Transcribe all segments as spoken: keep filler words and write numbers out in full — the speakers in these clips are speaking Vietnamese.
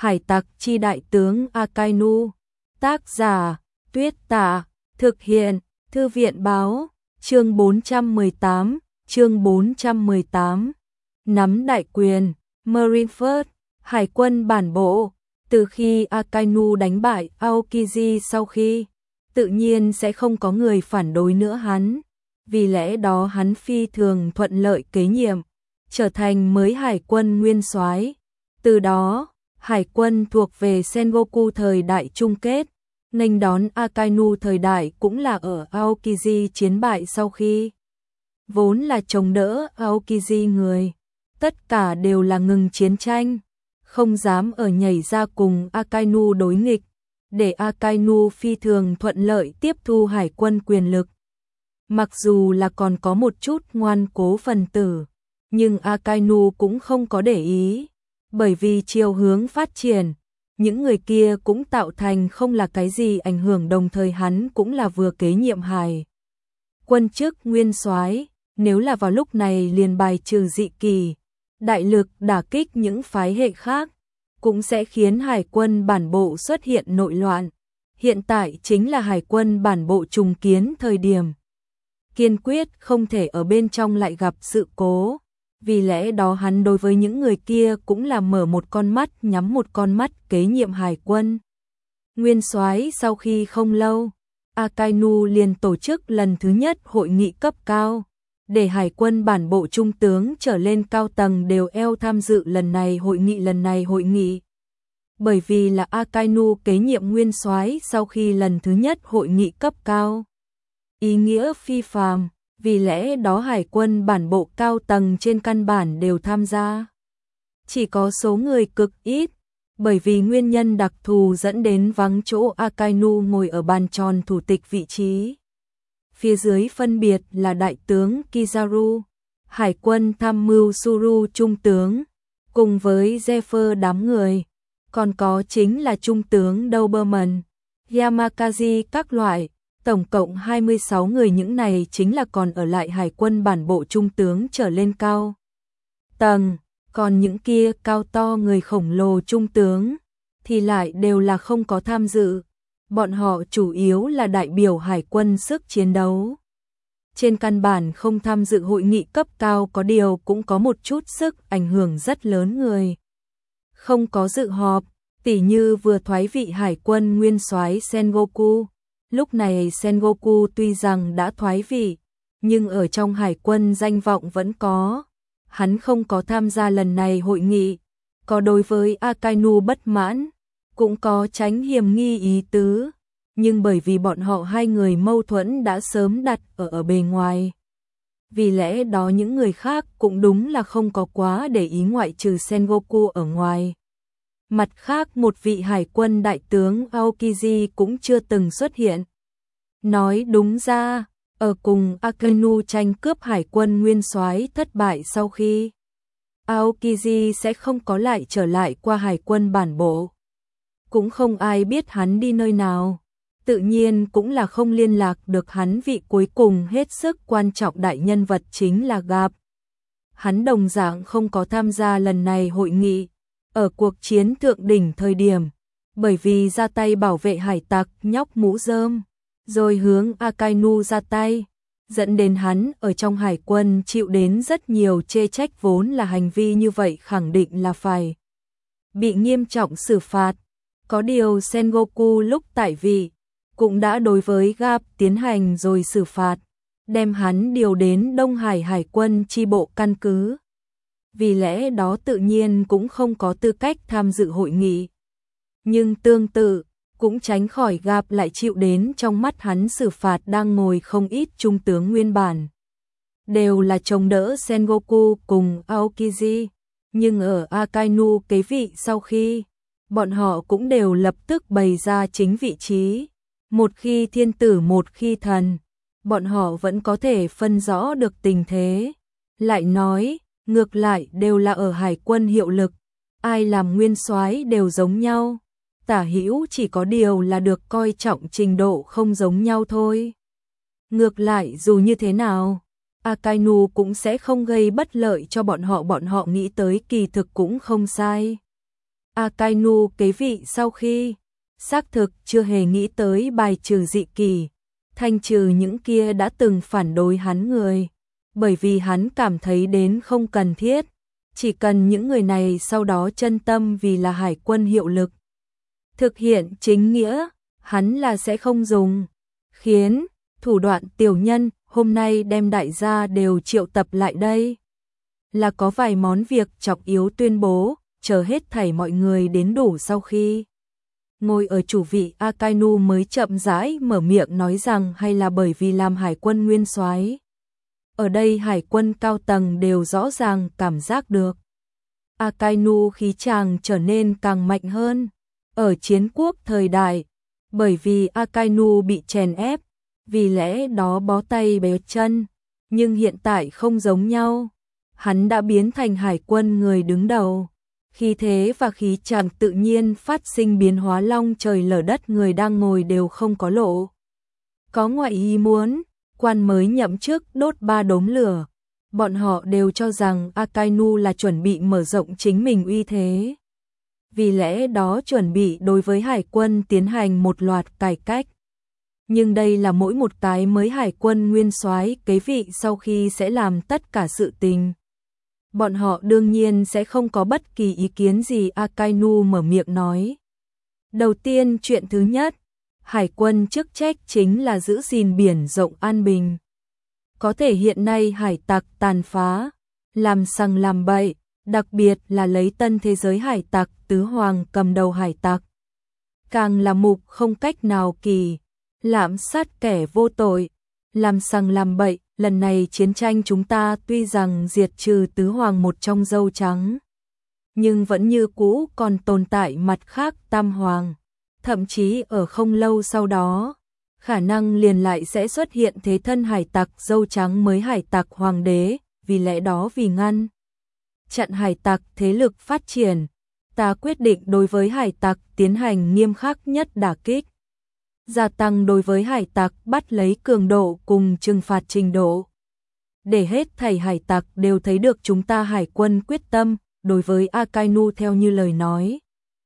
Hải tặc chi đại tướng Akainu. Tác giả Tuyết Tả. Thực hiện Thư viện Báo. Chương bốn trăm mười tám. Chương bốn trăm mười tám. Nắm đại quyền. Marineford. Hải quân bản bộ. Từ khi Akainu đánh bại Aokiji sau khi, tự nhiên sẽ không có người phản đối nữa hắn. Vì lẽ đó hắn phi thường thuận lợi kế nhiệm, trở thành mới hải quân nguyên soái. Từ đó, hải quân thuộc về Sengoku thời đại chung kết, nghênh đón Akainu thời đại cũng là ở Aokiji chiến bại sau khi. Vốn là chống đỡ Aokiji người, tất cả đều là ngừng chiến tranh, không dám ở nhảy ra cùng Akainu đối nghịch, để Akainu phi thường thuận lợi tiếp thu hải quân quyền lực. Mặc dù là còn có một chút ngoan cố phần tử, nhưng Akainu cũng không có để ý, bởi vì chiều hướng phát triển, những người kia cũng tạo thành không là cái gì ảnh hưởng, đồng thời hắn cũng là vừa kế nhiệm hải quân chức nguyên soái, nếu là vào lúc này liền bài trừ dị kỳ, đại lực đả kích những phái hệ khác, cũng sẽ khiến hải quân bản bộ xuất hiện nội loạn. Hiện tại chính là hải quân bản bộ trùng kiến thời điểm, kiên quyết không thể ở bên trong lại gặp sự cố. Vì lẽ đó hắn đối với những người kia cũng là mở một con mắt nhắm một con mắt kế nhiệm hải quân nguyên soái. Sau khi không lâu, Akainu liền tổ chức lần thứ nhất hội nghị cấp cao, để hải quân bản bộ trung tướng trở lên cao tầng đều eo tham dự lần này hội nghị lần này hội nghị. Bởi vì là Akainu kế nhiệm nguyên soái sau khi lần thứ nhất hội nghị cấp cao, ý nghĩa phi phàm, vì lẽ đó hải quân bản bộ cao tầng trên căn bản đều tham gia. Chỉ có số người cực ít, bởi vì nguyên nhân đặc thù dẫn đến vắng chỗ Akainu ngồi ở bàn tròn thủ tịch vị trí. Phía dưới phân biệt là đại tướng Kizaru, hải quân tham mưu Suru trung tướng, cùng với Zephyr đám người, còn có chính là trung tướng Doberman, Yamakazi các loại, tổng cộng hai mươi sáu người. Những này chính là còn ở lại hải quân bản bộ trung tướng trở lên cao tầng, còn những kia cao to người khổng lồ trung tướng thì lại đều là không có tham dự. Bọn họ chủ yếu là đại biểu hải quân sức chiến đấu, trên căn bản không tham dự hội nghị cấp cao, có điều cũng có một chút sức ảnh hưởng rất lớn người không có dự họp, tỉ như vừa thoái vị hải quân nguyên soái Sengoku. Lúc này Sengoku tuy rằng đã thoái vị, nhưng ở trong hải quân danh vọng vẫn có. Hắn không có tham gia lần này hội nghị, có đối với Akainu bất mãn, cũng có tránh hiểm nghi ý tứ, nhưng bởi vì bọn họ hai người mâu thuẫn đã sớm đặt ở ở bề ngoài. Vì lẽ đó những người khác cũng đúng là không có quá để ý, ngoại trừ Sengoku ở ngoài. Mặt khác một vị hải quân đại tướng Aokiji cũng chưa từng xuất hiện. Nói đúng ra, ở cùng Akainu tranh cướp hải quân nguyên soái thất bại sau khi, Aokiji sẽ không có lại trở lại qua hải quân bản bộ. Cũng không ai biết hắn đi nơi nào, tự nhiên cũng là không liên lạc được hắn. Vị cuối cùng hết sức quan trọng đại nhân vật chính là Gặp. Hắn đồng dạng không có tham gia lần này hội nghị, ở cuộc chiến thượng đỉnh thời điểm, bởi vì ra tay bảo vệ hải tặc nhóc mũ rơm, rồi hướng Akainu ra tay, dẫn đến hắn ở trong hải quân chịu đến rất nhiều chê trách, vốn là hành vi như vậy khẳng định là phải bị nghiêm trọng xử phạt. Có điều Sengoku lúc tại vị cũng đã đối với Gặp tiến hành rồi xử phạt, đem hắn điều đến Đông Hải hải quân chi bộ căn cứ. Vì lẽ đó tự nhiên cũng không có tư cách tham dự hội nghị. Nhưng tương tự, cũng tránh khỏi Gặp lại chịu đến trong mắt hắn xử phạt. Đang ngồi không ít trung tướng nguyên bản, đều là chống đỡ Sengoku cùng Aokiji, nhưng ở Akainu kế vị sau khi, bọn họ cũng đều lập tức bày ra chính vị trí. Một khi thiên tử một khi thần, bọn họ vẫn có thể phân rõ được tình thế. Lại nói, ngược lại đều là ở hải quân hiệu lực, ai làm nguyên soái đều giống nhau. Tả hữu chỉ có điều là được coi trọng trình độ không giống nhau thôi. Ngược lại dù như thế nào, Akainu cũng sẽ không gây bất lợi cho bọn họ, bọn họ nghĩ tới kỳ thực cũng không sai. Akainu kế vị sau khi xác thực chưa hề nghĩ tới bài trừ dị kỷ, thanh trừ những kia đã từng phản đối hắn người, bởi vì hắn cảm thấy đến không cần thiết, chỉ cần những người này sau đó chân tâm vì là hải quân hiệu lực. Thực hiện chính nghĩa, hắn là sẽ không dùng. Khiến, thủ đoạn tiểu nhân, hôm nay đem đại gia đều triệu tập lại đây. Là có vài món việc trọng yếu tuyên bố, chờ hết thảy mọi người đến đủ sau khi. Ngồi ở chủ vị Akainu mới chậm rãi mở miệng nói rằng hay là bởi vì làm hải quân nguyên soái. Ở đây hải quân cao tầng đều rõ ràng cảm giác được. Akainu khí chàng trở nên càng mạnh hơn. Ở chiến quốc thời đại, bởi vì Akainu bị chèn ép, vì lẽ đó bó tay bó chân, nhưng hiện tại không giống nhau. Hắn đã biến thành hải quân người đứng đầu. Khí thế và khí chàng tự nhiên phát sinh biến hóa long trời lở đất, người đang ngồi đều không có lộ. Có ngoại ý muốn, quan mới nhậm chức đốt ba đốm lửa. Bọn họ đều cho rằng Akainu là chuẩn bị mở rộng chính mình uy thế. Vì lẽ đó chuẩn bị đối với hải quân tiến hành một loạt cải cách. Nhưng đây là mỗi một cái mới hải quân nguyên soái kế vị sau khi sẽ làm tất cả sự tình. Bọn họ đương nhiên sẽ không có bất kỳ ý kiến gì. Akainu mở miệng nói. Đầu tiên chuyện thứ nhất, hải quân chức trách chính là giữ gìn biển rộng an bình. Có thể hiện nay hải tặc tàn phá, làm sằng làm bậy, đặc biệt là lấy tân thế giới hải tặc tứ hoàng cầm đầu hải tặc. Càng là mục không cách nào kỳ, lạm sát kẻ vô tội, làm sằng làm bậy. Lần này chiến tranh chúng ta tuy rằng diệt trừ tứ hoàng một trong dâu trắng, nhưng vẫn như cũ còn tồn tại mặt khác tam hoàng. Thậm chí ở không lâu sau đó, khả năng liền lại sẽ xuất hiện thế thân hải tặc dâu trắng mới hải tặc hoàng đế. Vì lẽ đó vì ngăn chặn hải tặc thế lực phát triển, ta quyết định đối với hải tặc tiến hành nghiêm khắc nhất đả kích. Gia tăng đối với hải tặc bắt lấy cường độ cùng trừng phạt trình độ. Để hết thảy hải tặc đều thấy được chúng ta hải quân quyết tâm, đối với Akainu theo như lời nói.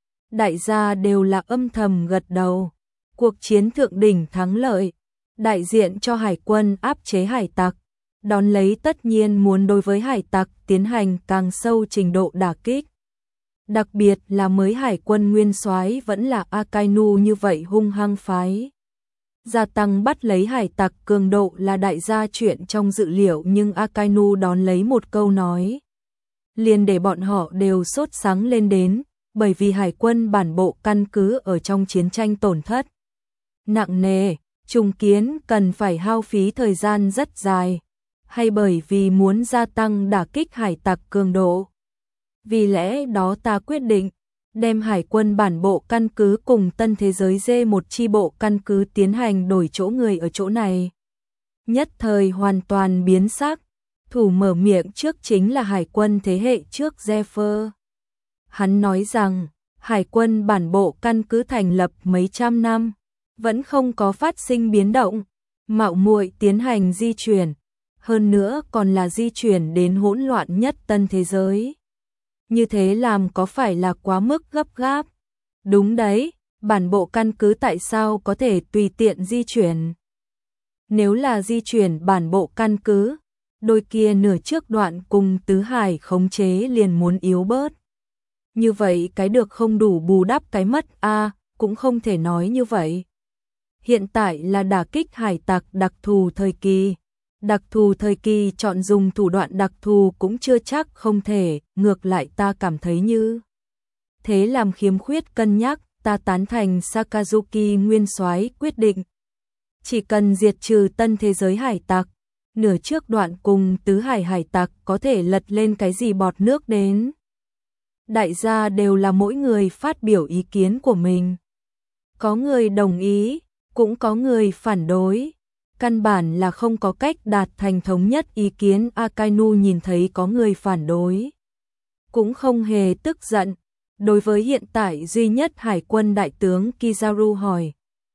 Đại gia đều là âm thầm gật đầu. Cuộc chiến thượng đỉnh thắng lợi, đại diện cho hải quân áp chế hải tặc, đón lấy tất nhiên muốn đối với hải tặc tiến hành càng sâu trình độ đả kích. Đặc biệt là mới hải quân nguyên soái vẫn là Akainu như vậy hung hăng phái. Gia tăng bắt lấy hải tặc cường độ là đại gia chuyện trong dự liệu, nhưng Akainu đón lấy một câu nói. Liền để bọn họ đều sốt sắng lên đến, bởi vì hải quân bản bộ căn cứ ở trong chiến tranh tổn thất nặng nề, trùng kiến cần phải hao phí thời gian rất dài, hay bởi vì muốn gia tăng đả kích hải tặc cường độ. Vì lẽ đó ta quyết định đem hải quân bản bộ căn cứ cùng tân thế giới D một chi bộ căn cứ tiến hành đổi chỗ người ở chỗ này. Nhất thời hoàn toàn biến sắc, thủ mở miệng trước chính là hải quân thế hệ trước Zephyr. Hắn nói rằng, hải quân bản bộ căn cứ thành lập mấy trăm năm, vẫn không có phát sinh biến động, mạo muội tiến hành di chuyển, hơn nữa còn là di chuyển đến hỗn loạn nhất tân thế giới. Như thế làm có phải là quá mức gấp gáp? Đúng đấy, bản bộ căn cứ tại sao có thể tùy tiện di chuyển? Nếu là di chuyển bản bộ căn cứ, đôi kia nửa trước đoạn cùng tứ hải khống chế liền muốn yếu bớt. Như vậy cái được không đủ bù đắp cái mất a, à, cũng không thể nói như vậy. Hiện tại là đả kích hải tặc đặc thù thời kỳ. Đặc thù thời kỳ chọn dùng thủ đoạn đặc thù cũng chưa chắc không thể, ngược lại ta cảm thấy như thế làm khiếm khuyết cân nhắc. Ta tán thành Sakazuki nguyên soái quyết định. Chỉ cần diệt trừ tân thế giới hải tặc, nửa trước đoạn cùng tứ hải hải tặc có thể lật lên cái gì bọt nước đến. Đại gia đều là mỗi người phát biểu ý kiến của mình. Có người đồng ý, cũng có người phản đối. Căn bản là không có cách đạt thành thống nhất ý kiến. Akainu nhìn thấy có người phản đối, cũng không hề tức giận. Đối với hiện tại duy nhất hải quân đại tướng Kizaru hỏi.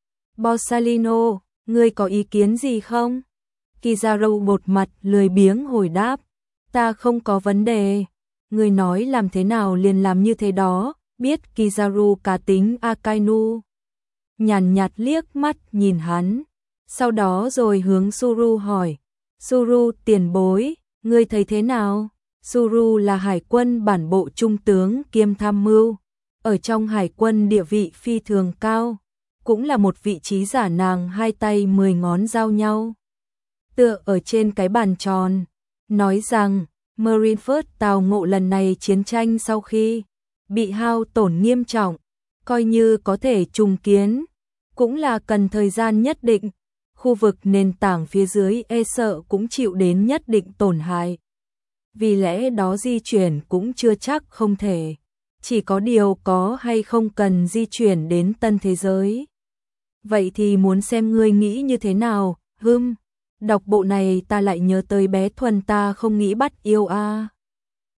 Borsalino, ngươi có ý kiến gì không? Kizaru bột mặt lười biếng hồi đáp. Ta không có vấn đề. Ngươi nói làm thế nào liền làm như thế đó, biết Kizaru cá tính Akainu. Nhàn nhạt liếc mắt nhìn hắn, sau đó rồi hướng Suru hỏi, Suru tiền bối, ngươi thấy thế nào? Suru là hải quân bản bộ trung tướng kiêm tham mưu, ở trong hải quân địa vị phi thường cao, cũng là một vị trí giả nàng hai tay mười ngón giao nhau. Tựa ở trên cái bàn tròn, nói rằng Marineford tào ngộ lần này chiến tranh sau khi bị hao tổn nghiêm trọng, coi như có thể trùng kiến, cũng là cần thời gian nhất định, khu vực nền tảng phía dưới e sợ cũng chịu đến nhất định tổn hại. Vì lẽ đó di chuyển cũng chưa chắc không thể, chỉ có điều có hay không cần di chuyển đến tân thế giới. Vậy thì muốn xem ngươi nghĩ như thế nào, hừm, đọc bộ này ta lại nhớ tới bé Thuần ta không nghĩ bắt yêu a. À.